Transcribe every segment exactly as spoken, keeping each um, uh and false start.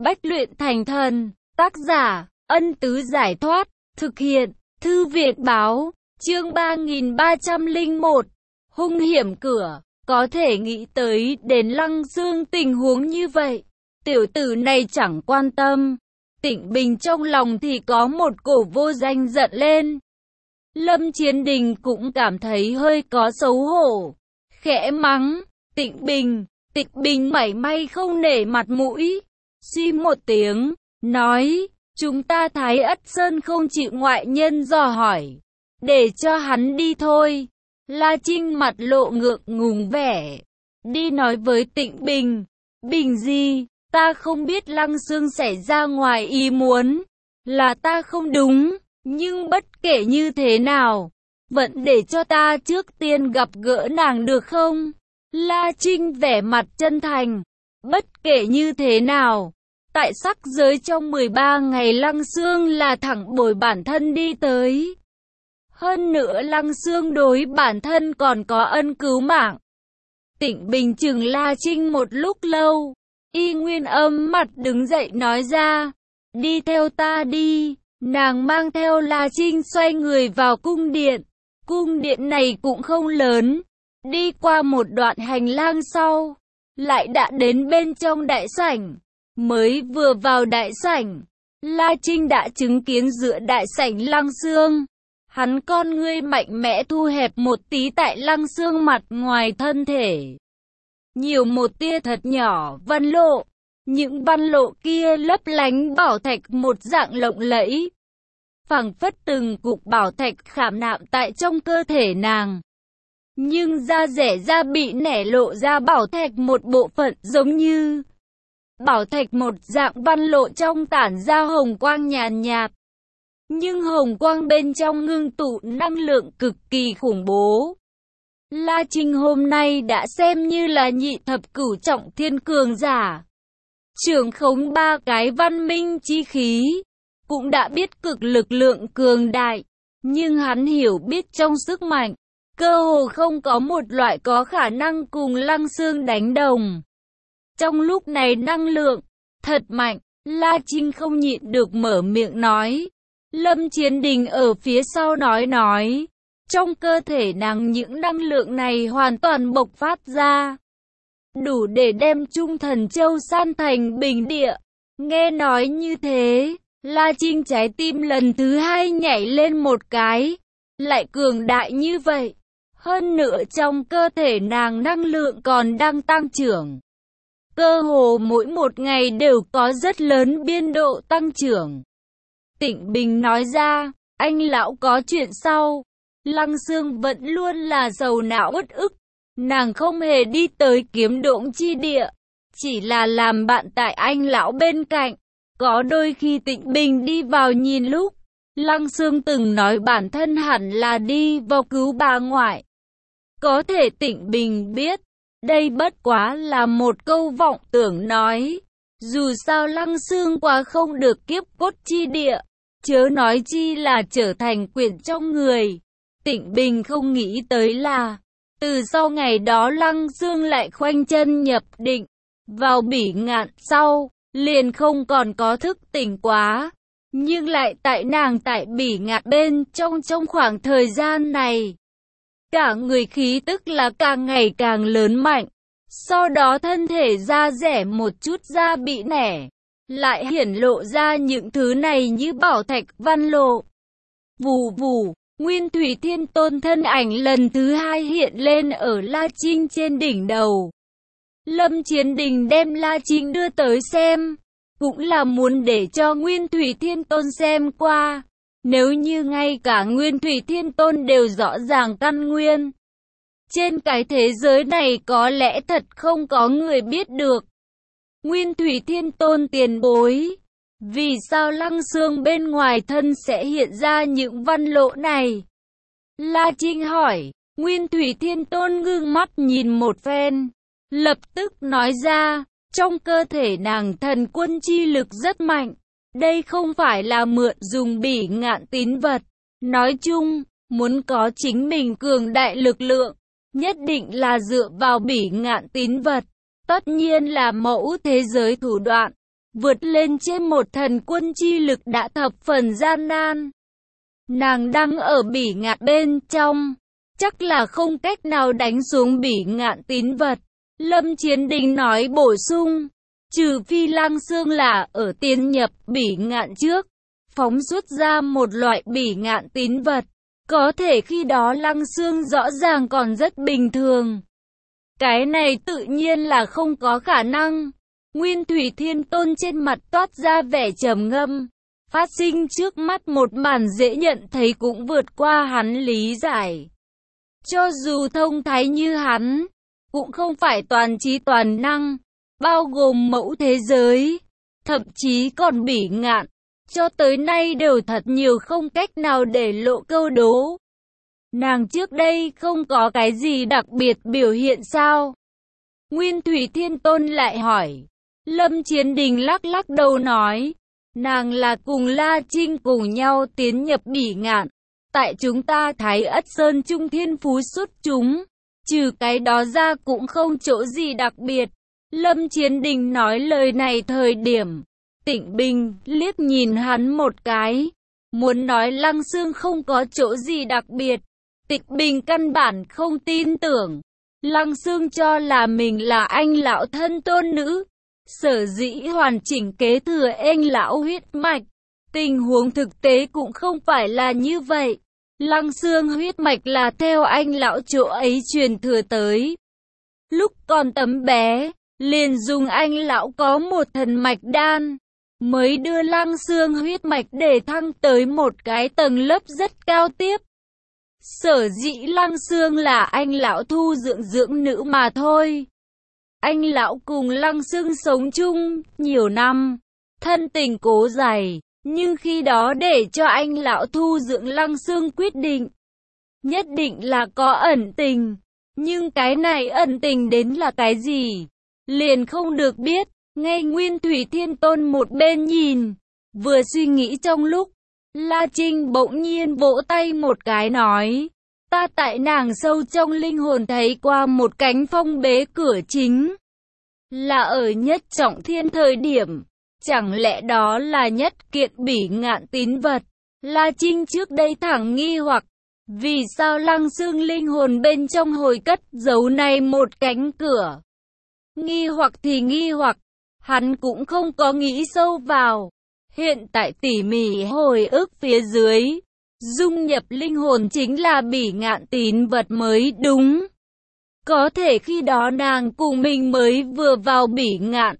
Bách luyện thành thần, tác giả, Ân Tứ Giải Thoát, thực hiện, Thư Việt Báo, chương ba nghìn ba trăm lẻ một, hung hiểm cửa, có thể nghĩ tới đến Lăng Dương tình huống như vậy. Tiểu tử này chẳng quan tâm, Tịnh Bình trong lòng thì có một cổ vô danh giận lên. Lâm Chiến Đình cũng cảm thấy hơi có xấu hổ, khẽ mắng, Tịnh Bình, Tịnh Bình mảy may không nể mặt mũi, xi một tiếng, nói, chúng ta Thái Ất Sơn không chịu ngoại nhân dò hỏi, để cho hắn đi thôi. La Trinh mặt lộ ngượng ngùng vẻ, đi nói với Tịnh Bình, Bình gì, ta không biết Lăng Dương xảy ra ngoài ý muốn, là ta không đúng, nhưng bất kể như thế nào, vẫn để cho ta trước tiên gặp gỡ nàng được không? La Trinh vẻ mặt chân thành, bất kể như thế nào, tại sắc giới trong mười ba ngày Lăng Dương là thẳng bồi bản thân đi tới. Hơn nữa Lăng Dương đối bản thân còn có ân cứu mạng. Tịnh Bình chừng La Trinh một lúc lâu, y nguyên âm mặt đứng dậy nói ra, đi theo ta đi. Nàng mang theo La Trinh xoay người vào cung điện. Cung điện này cũng không lớn, đi qua một đoạn hành lang sau, lại đã đến bên trong đại sảnh. Mới vừa vào đại sảnh, La Trinh đã chứng kiến giữa đại sảnh Lăng Dương. Hắn con ngươi mạnh mẽ thu hẹp một tí tại Lăng Dương mặt ngoài thân thể. Nhiều một tia thật nhỏ văn lộ. Những văn lộ kia lấp lánh bảo thạch một dạng lộng lẫy. Phảng phất từng cục bảo thạch khảm nạm tại trong cơ thể nàng. Nhưng da rẻ da bị nẻ lộ ra bảo thạch một bộ phận giống như bảo thạch một dạng văn lộ trong tản ra hồng quang nhàn nhạt. Nhưng hồng quang bên trong ngưng tụ năng lượng cực kỳ khủng bố. La Trinh hôm nay đã xem như là nhị thập cửu trọng thiên cường giả. Trưởng khống ba cái văn minh chi khí. Cũng đã biết cực lực lượng cường đại. Nhưng hắn hiểu biết trong sức mạnh, cơ hồ không có một loại có khả năng cùng Lăng Dương đánh đồng. Trong lúc này năng lượng thật mạnh, La Trinh không nhịn được mở miệng nói. Lâm Chiến Đình ở phía sau nói nói, trong cơ thể nàng những năng lượng này hoàn toàn bộc phát ra, đủ để đem Trung Thần Châu san thành bình địa. Nghe nói như thế, La Trinh trái tim lần thứ hai nhảy lên một cái, lại cường đại như vậy. Hơn nữa trong cơ thể nàng năng lượng còn đang tăng trưởng. Cơ hồ mỗi một ngày đều có rất lớn biên độ tăng trưởng. Tịnh Bình nói ra, anh lão có chuyện sau. Lăng Dương vẫn luôn là sầu não uất ức. Nàng không hề đi tới kiếm độn chi địa, chỉ là làm bạn tại anh lão bên cạnh. Có đôi khi Tịnh Bình đi vào nhìn lúc, Lăng Dương từng nói bản thân hẳn là đi vào cứu bà ngoại. Có thể Tịnh Bình biết, đây bất quá là một câu vọng tưởng nói. Dù sao Lăng Dương quá không được kiếp cốt chi địa, chớ nói chi là trở thành quyển trong người. Tịnh Bình không nghĩ tới là, từ sau ngày đó Lăng Dương lại khoanh chân nhập định, vào Bỉ Ngạn sau, liền không còn có thức tỉnh quá. Nhưng lại tại nàng tại Bỉ Ngạn bên trong trong khoảng thời gian này, cả người khí tức là càng ngày càng lớn mạnh. Sau đó thân thể da rẻ một chút da bị nẻ, lại hiển lộ ra những thứ này như bảo thạch văn lộ. Vù vù, Nguyên Thủy Thiên Tôn thân ảnh lần thứ hai hiện lên ở La Trinh trên đỉnh đầu. Lâm Chiến Đình đem La Trinh đưa tới xem, cũng là muốn để cho Nguyên Thủy Thiên Tôn xem qua. Nếu như ngay cả Nguyên Thủy Thiên Tôn đều rõ ràng căn nguyên, trên cái thế giới này có lẽ thật không có người biết được. Nguyên Thủy Thiên Tôn tiền bối, vì sao Lăng Dương bên ngoài thân sẽ hiện ra những văn lộ này? La Trinh hỏi. Nguyên Thủy Thiên Tôn ngưng mắt nhìn một phen, lập tức nói ra, trong cơ thể nàng thần quân chi lực rất mạnh. Đây không phải là mượn dùng Bỉ Ngạn tín vật. Nói chung, muốn có chính mình cường đại lực lượng, nhất định là dựa vào Bỉ Ngạn tín vật. Tất nhiên là mẫu thế giới thủ đoạn. vượt lên trên một thần quân chi lực đã thập phần gian nan. Nàng đang ở bỉ ngạn bên trong, chắc là không cách nào đánh xuống bỉ ngạn tín vật. Lâm Chiến Đình nói bổ sung, trừ phi Lăng Xương là ở tiến nhập bỉ ngạn trước, phóng xuất ra một loại bỉ ngạn tín vật. Có thể khi đó Lăng Xương rõ ràng còn rất bình thường. Cái này tự nhiên là không có khả năng. Nguyên Thủy Thiên Tôn trên mặt toát ra vẻ trầm ngâm. Phát sinh trước mắt một màn dễ nhận thấy cũng vượt qua hắn lý giải. Cho dù thông thái như hắn, cũng không phải toàn trí toàn năng, bao gồm mẫu thế giới, thậm chí còn bỉ ngạn. Cho tới nay đều thật nhiều không cách nào để lộ câu đố. Nàng trước đây không có cái gì đặc biệt biểu hiện sao? Nguyên Thủy Thiên Tôn lại hỏi. Lâm Chiến Đình lắc lắc đầu nói, nàng là cùng La Trinh cùng nhau tiến nhập bỉ ngạn. Tại chúng ta Thái Ất Sơn Trung thiên phú xuất chúng, trừ cái đó ra cũng không chỗ gì đặc biệt. Lâm Chiến Đình nói lời này thời điểm, Tịnh Bình liếc nhìn hắn một cái, muốn nói Lăng Xương không có chỗ gì đặc biệt. Tịnh Bình căn bản không tin tưởng. Lăng Xương cho là mình là anh lão thân tôn nữ, sở dĩ hoàn chỉnh kế thừa anh lão huyết mạch. Tình huống thực tế cũng không phải là như vậy. Lăng Xương huyết mạch là theo anh lão chỗ ấy truyền thừa tới. Lúc còn tấm bé, liền dùng anh lão có một thần mạch đan, mới đưa Lăng Xương huyết mạch để thăng tới một cái tầng lớp rất cao tiếp. Sở dĩ Lăng Xương là anh lão thu dưỡng dưỡng nữ mà thôi. Anh lão cùng Lăng Xương sống chung nhiều năm, thân tình cố dày, nhưng khi đó để cho anh lão thu dưỡng Lăng Xương quyết định, nhất định là có ẩn tình. Nhưng cái này ẩn tình đến là cái gì? Liền không được biết. Ngay Nguyên Thủy Thiên Tôn một bên nhìn, vừa suy nghĩ trong lúc, La Trinh bỗng nhiên vỗ tay một cái nói, ta tại nàng sâu trong linh hồn thấy qua một cánh phong bế cửa chính. Là ở nhất trọng thiên thời điểm, chẳng lẽ đó là nhất kiện bỉ ngạn tín vật? La Trinh trước đây thẳng nghi hoặc, vì sao Lăng Xương linh hồn bên trong hồi cất giấu này một cánh cửa? Nghi hoặc thì nghi hoặc, hắn cũng không có nghĩ sâu vào. Hiện tại tỉ mỉ hồi ức phía dưới, dung nhập linh hồn chính là bỉ ngạn tín vật mới đúng. Có thể khi đó nàng cùng mình mới vừa vào bỉ ngạn,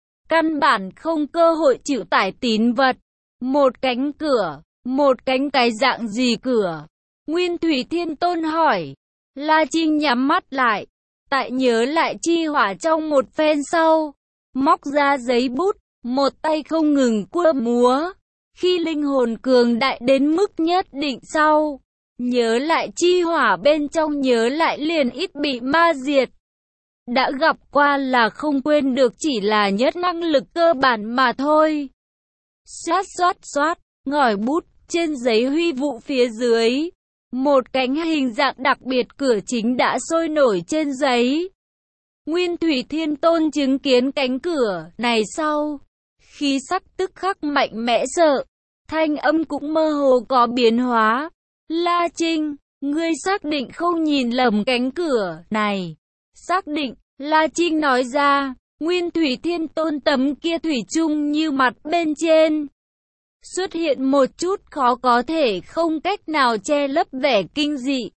căn bản không cơ hội chịu tải tín vật. Một cánh cửa, một cánh cái dạng gì cửa? Nguyên Thủy Thiên Tôn hỏi. La Trinh nhắm mắt lại, tại nhớ lại chi hỏa trong một phen sau, móc ra giấy bút, một tay không ngừng cua múa. Khi linh hồn cường đại đến mức nhất định sau, nhớ lại chi hỏa bên trong nhớ lại liền ít bị ma diệt. Đã gặp qua là không quên được, chỉ là nhất năng lực cơ bản mà thôi. Xoát xoát xoát, ngòi bút trên giấy huy vụ phía dưới. Một cánh hình dạng đặc biệt cửa chính đã sôi nổi trên giấy. Nguyên Thủy Thiên Tôn chứng kiến cánh cửa này sau, khí sắc tức khắc mạnh mẽ sợ, thanh âm cũng mơ hồ có biến hóa. La Trinh, ngươi xác định không nhìn lầm cánh cửa này? Xác định, La Trinh nói ra. Nguyên Thủy Thiên Tôn tấm kia thủy chung như mặt bên trên xuất hiện một chút khó có thể không cách nào che lấp vẻ kinh dị.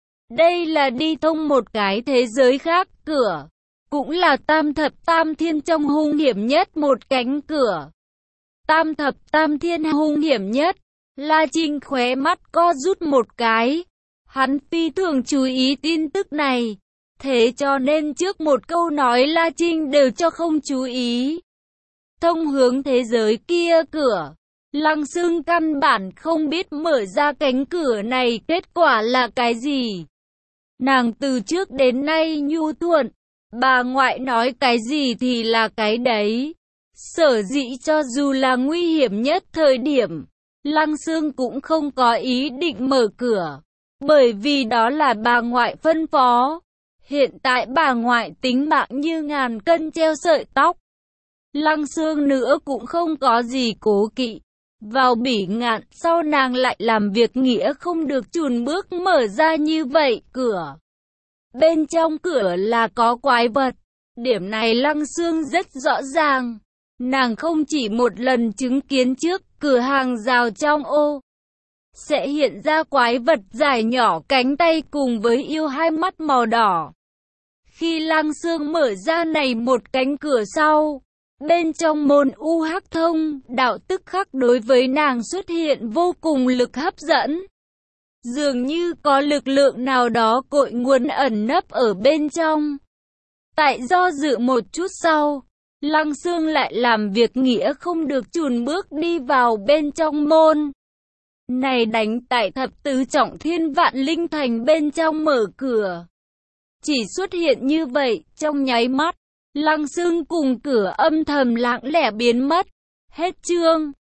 Đây là đi thông một cái thế giới khác cửa, cũng là tam thập tam thiên trong hung hiểm nhất một cánh cửa. Tam thập tam thiên hung hiểm nhất. La Trinh khóe mắt co rút một cái. Hắn phi thường chú ý tin tức này, thế cho nên trước một câu nói La Trinh đều cho không chú ý. Thông hướng thế giới kia cửa, Lăng Xương căn bản không biết mở ra cánh cửa này kết quả là cái gì. Nàng từ trước đến nay nhu thuận, bà ngoại nói cái gì thì là cái đấy. Sở dĩ cho dù là nguy hiểm nhất thời điểm, Lăng Xương cũng không có ý định mở cửa, bởi vì đó là bà ngoại phân phó. Hiện tại bà ngoại tính mạng như ngàn cân treo sợi tóc. Lăng Xương nữa cũng không có gì cố kỵ. Vào Bỉ Ngạn, sau nàng lại làm việc nghĩa không được chùn bước mở ra như vậy, cửa. Bên trong cửa là có quái vật. Điểm này Lăng Xương rất rõ ràng. Nàng không chỉ một lần chứng kiến trước cửa hàng rào trong ô sẽ hiện ra quái vật dài nhỏ cánh tay cùng với yêu hai mắt màu đỏ. Khi Lăng Xương mở ra này một cánh cửa sau, bên trong môn U Hắc Thông đạo tức khắc đối với nàng xuất hiện vô cùng lực hấp dẫn. Dường như có lực lượng nào đó cội nguồn ẩn nấp ở bên trong. Tại do dự một chút sau, Lăng Xương lại làm việc nghĩa không được chùn bước đi vào bên trong môn. Này đánh tại thập tứ trọng thiên vạn linh thành bên trong mở cửa. Chỉ xuất hiện như vậy, trong nháy mắt, Lăng Xương cùng cửa âm thầm lặng lẽ biến mất. Hết chương.